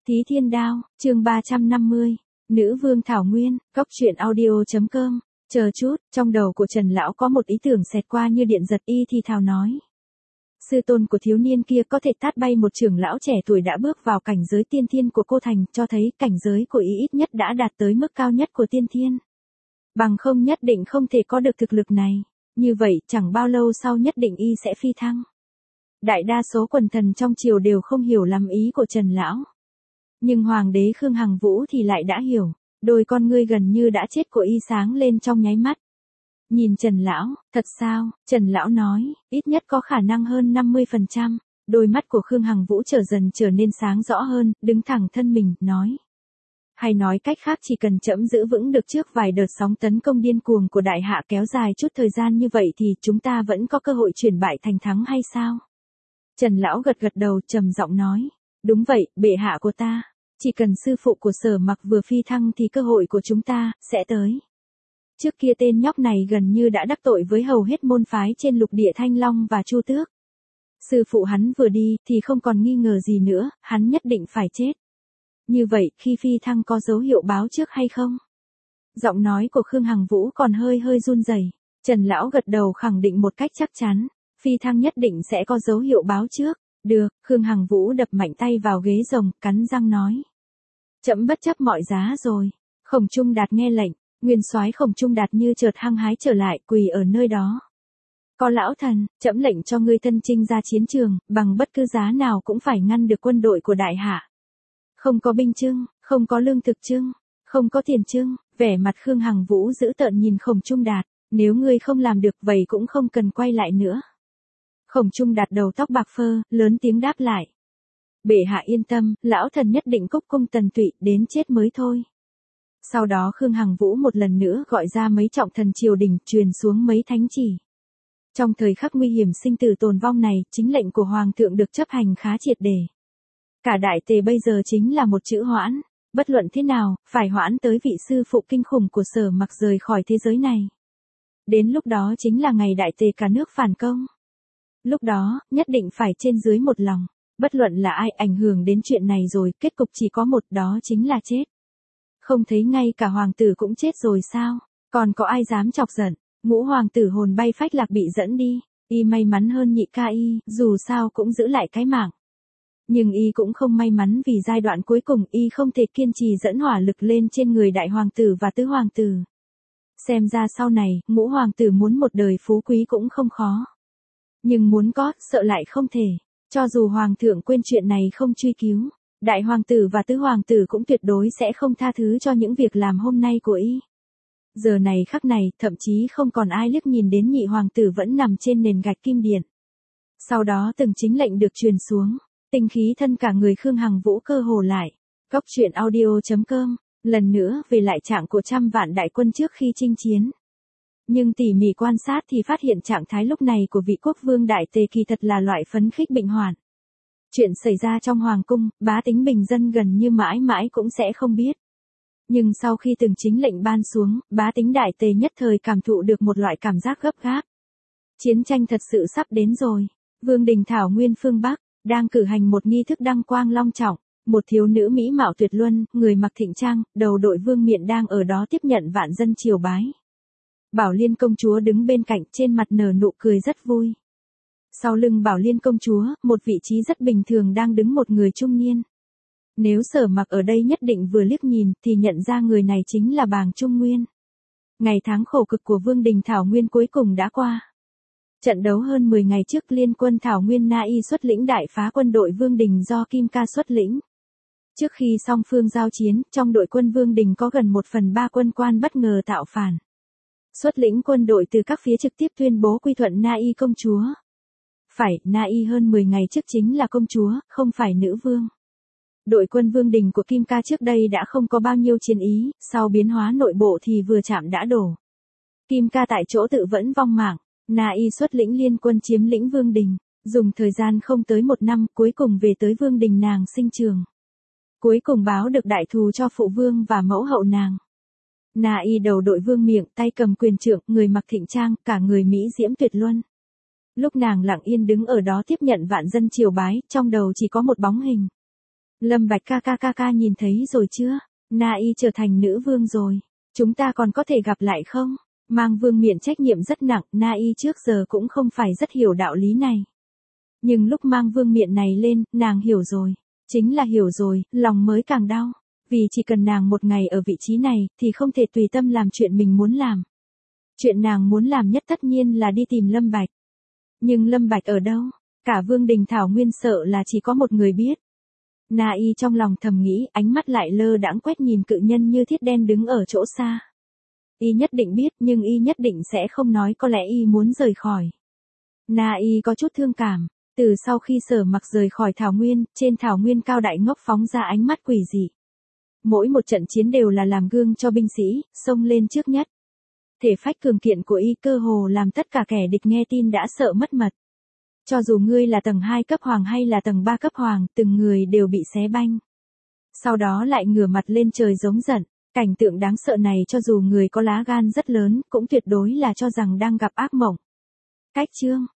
Thí Thiên Đao, chương 350, Nữ Vương Thảo Nguyên, Cốc truyện audio.com. Chờ chút, trong đầu của Trần Lão có một ý tưởng xẹt qua như điện giật, y thì thào nói. Sư tôn của thiếu niên kia có thể tát bay một trưởng lão trẻ tuổi đã bước vào cảnh giới tiên thiên của cô thành, cho thấy cảnh giới của y ít nhất đã đạt tới mức cao nhất của tiên thiên. Bằng không nhất định không thể có được thực lực này, như vậy chẳng bao lâu sau nhất định y sẽ phi thăng. Đại đa số quần thần trong triều đều không hiểu lắm ý của Trần Lão. Nhưng Hoàng đế Khương Hằng Vũ thì lại đã hiểu, đôi con ngươi gần như đã chết của y sáng lên trong nháy mắt. Nhìn Trần Lão, thật sao? Trần Lão nói, ít nhất có khả năng hơn 50%. Đôi mắt của Khương Hằng Vũ dần trở nên sáng rõ hơn, đứng thẳng thân mình, nói. Hay nói cách khác, chỉ cần trẫm giữ vững được trước vài đợt sóng tấn công điên cuồng của đại hạ kéo dài chút thời gian như vậy thì chúng ta vẫn có cơ hội chuyển bại thành thắng hay sao? Trần Lão gật đầu trầm giọng nói. Đúng vậy, bệ hạ của ta. Chỉ cần sư phụ của Sở Mặc vừa phi thăng thì cơ hội của chúng ta sẽ tới. Trước kia tên nhóc này gần như đã đắc tội với hầu hết môn phái trên lục địa Thanh Long và Chu Tước. Sư phụ hắn vừa đi thì không còn nghi ngờ gì nữa, hắn nhất định phải chết. Như vậy, khi phi thăng có dấu hiệu báo trước hay không? Giọng nói của Khương Hằng Vũ còn hơi run rẩy. Trần Lão gật đầu khẳng định một cách chắc chắn, phi thăng nhất định sẽ có dấu hiệu báo trước. Được, Khương Hằng Vũ đập mạnh tay vào ghế rồng, cắn răng nói. Trẫm bất chấp mọi giá rồi. Khổng Trung Đạt nghe lệnh, nguyên soái Khổng Trung Đạt như chợt hăng hái trở lại, quỳ ở nơi đó. Có lão thần, trẫm lệnh cho ngươi thân chinh ra chiến trường, bằng bất cứ giá nào cũng phải ngăn được quân đội của đại hạ. Không có binh chưng, không có lương thực chưng, không có tiền chưng. Vẻ mặt Khương Hằng Vũ dữ tợn nhìn Khổng Trung Đạt, nếu ngươi không làm được vậy cũng không cần quay lại nữa. Khổng Trung Đạt đầu tóc bạc phơ, lớn tiếng đáp lại. Bệ hạ yên tâm, lão thần nhất định cúc cung tần tụy, đến chết mới thôi. Sau đó Khương Hằng Vũ một lần nữa gọi ra mấy trọng thần triều đình, truyền xuống mấy thánh chỉ. Trong thời khắc nguy hiểm sinh tử tồn vong này, chính lệnh của Hoàng thượng được chấp hành khá triệt để. Cả đại tề bây giờ chính là một chữ hoãn, bất luận thế nào, phải hoãn tới vị sư phụ kinh khủng của Sở Mặc rời khỏi thế giới này. Đến lúc đó chính là ngày đại tề cả nước phản công. Lúc đó, nhất định phải trên dưới một lòng, bất luận là ai ảnh hưởng đến chuyện này rồi, kết cục chỉ có một, đó chính là chết. Không thấy ngay cả hoàng tử cũng chết rồi sao, còn có ai dám chọc giận, ngũ hoàng tử hồn bay phách lạc bị dẫn đi, y may mắn hơn nhị ca y, dù sao cũng giữ lại cái mạng. Nhưng y cũng không may mắn vì giai đoạn cuối cùng y không thể kiên trì dẫn hỏa lực lên trên người đại hoàng tử và tứ hoàng tử. Xem ra sau này, ngũ hoàng tử muốn một đời phú quý cũng không khó. Nhưng muốn có, sợ lại không thể. Cho dù hoàng thượng quên chuyện này không truy cứu, đại hoàng tử và tứ hoàng tử cũng tuyệt đối sẽ không tha thứ cho những việc làm hôm nay của y. Giờ này khắc này, thậm chí không còn ai liếc nhìn đến nhị hoàng tử vẫn nằm trên nền gạch kim điện. Sau đó từng chính lệnh được truyền xuống, tinh khí thân cả người Khương Hằng Vũ cơ hồ lại. Cốc truyện audio.com, lần nữa về lại trạng của trăm vạn đại quân trước khi chinh chiến. Nhưng tỉ mỉ quan sát thì phát hiện trạng thái lúc này của vị quốc vương đại tề kỳ thật là loại phấn khích bệnh hoạn. Chuyện xảy ra trong hoàng cung, bá tính bình dân gần như mãi mãi cũng sẽ không biết. Nhưng sau khi từng chính lệnh ban xuống, bá tính đại tề nhất thời cảm thụ được một loại cảm giác gấp gáp. Chiến tranh thật sự sắp đến rồi. Vương đình Thảo Nguyên phương Bắc, đang cử hành một nghi thức đăng quang long trọng. Một thiếu nữ mỹ mạo tuyệt luân, người mặc thịnh trang, đầu đội vương miện đang ở đó tiếp nhận vạn dân triều bái. Bảo Liên công chúa đứng bên cạnh, trên mặt nở nụ cười rất vui. Sau lưng Bảo Liên công chúa, một vị trí rất bình thường đang đứng một người trung niên. Nếu Sở Mặc ở đây nhất định vừa liếc nhìn thì nhận ra người này chính là Bàng Trung Nguyên. Ngày tháng khổ cực của Vương đình Thảo Nguyên cuối cùng đã qua. Trận đấu hơn 10 ngày trước, liên quân Thảo Nguyên Na Y xuất lĩnh đại phá quân đội Vương đình do Kim Ca xuất lĩnh. Trước khi song phương giao chiến, trong đội quân Vương đình có gần 1/3 quân quan bất ngờ tạo phản. Xuất lĩnh quân đội từ các phía trực tiếp tuyên bố quy thuận Na Y công chúa. Phải, Na Y hơn 10 ngày trước chính là công chúa, không phải nữ vương. Đội quân Vương đình của Kim Ca trước đây đã không có bao nhiêu chiến ý, sau biến hóa nội bộ thì vừa chạm đã đổ. Kim Ca tại chỗ tự vẫn vong mạng, Na Y xuất lĩnh liên quân chiếm lĩnh Vương đình, dùng thời gian không tới 1 năm, cuối cùng về tới Vương đình nàng sinh trường. Cuối cùng báo được đại thù cho phụ vương và mẫu hậu nàng. Na Y đầu đội vương miện, tay cầm quyền trượng, người mặc thịnh trang, cả người mỹ diễm tuyệt luân. Lúc nàng lặng yên đứng ở đó tiếp nhận vạn dân triều bái, trong đầu chỉ có một bóng hình. Lâm Bạch ca nhìn thấy rồi chưa? Na Y trở thành nữ vương rồi. Chúng ta còn có thể gặp lại không? Mang vương miện trách nhiệm rất nặng, Na Y trước giờ cũng không phải rất hiểu đạo lý này. Nhưng lúc mang vương miện này lên, nàng hiểu rồi. Chính là hiểu rồi, lòng mới càng đau. Vì chỉ cần nàng một ngày ở vị trí này, thì không thể tùy tâm làm chuyện mình muốn làm. Chuyện nàng muốn làm nhất tất nhiên là đi tìm Lâm Bạch. Nhưng Lâm Bạch ở đâu? Cả Vương Đình Thảo Nguyên sợ là chỉ có một người biết. Na Y trong lòng thầm nghĩ, ánh mắt lại lơ đãng quét nhìn cự nhân như thiết đen đứng ở chỗ xa. Y nhất định biết, nhưng Y nhất định sẽ không nói, có lẽ Y muốn rời khỏi. Na Y có chút thương cảm. Từ sau khi Sở Mặc rời khỏi Thảo Nguyên, trên Thảo Nguyên cao đại ngốc phóng ra ánh mắt quỷ dị. Mỗi một trận chiến đều là làm gương cho binh sĩ, xông lên trước nhất. Thể phách cường kiện của Y cơ hồ làm tất cả kẻ địch nghe tin đã sợ mất mật. Cho dù ngươi là tầng 2 cấp hoàng hay là tầng 3 cấp hoàng, từng người đều bị xé banh. Sau đó lại ngửa mặt lên trời giống giận, cảnh tượng đáng sợ này cho dù người có lá gan rất lớn, cũng tuyệt đối là cho rằng đang gặp ác mộng. Cách chương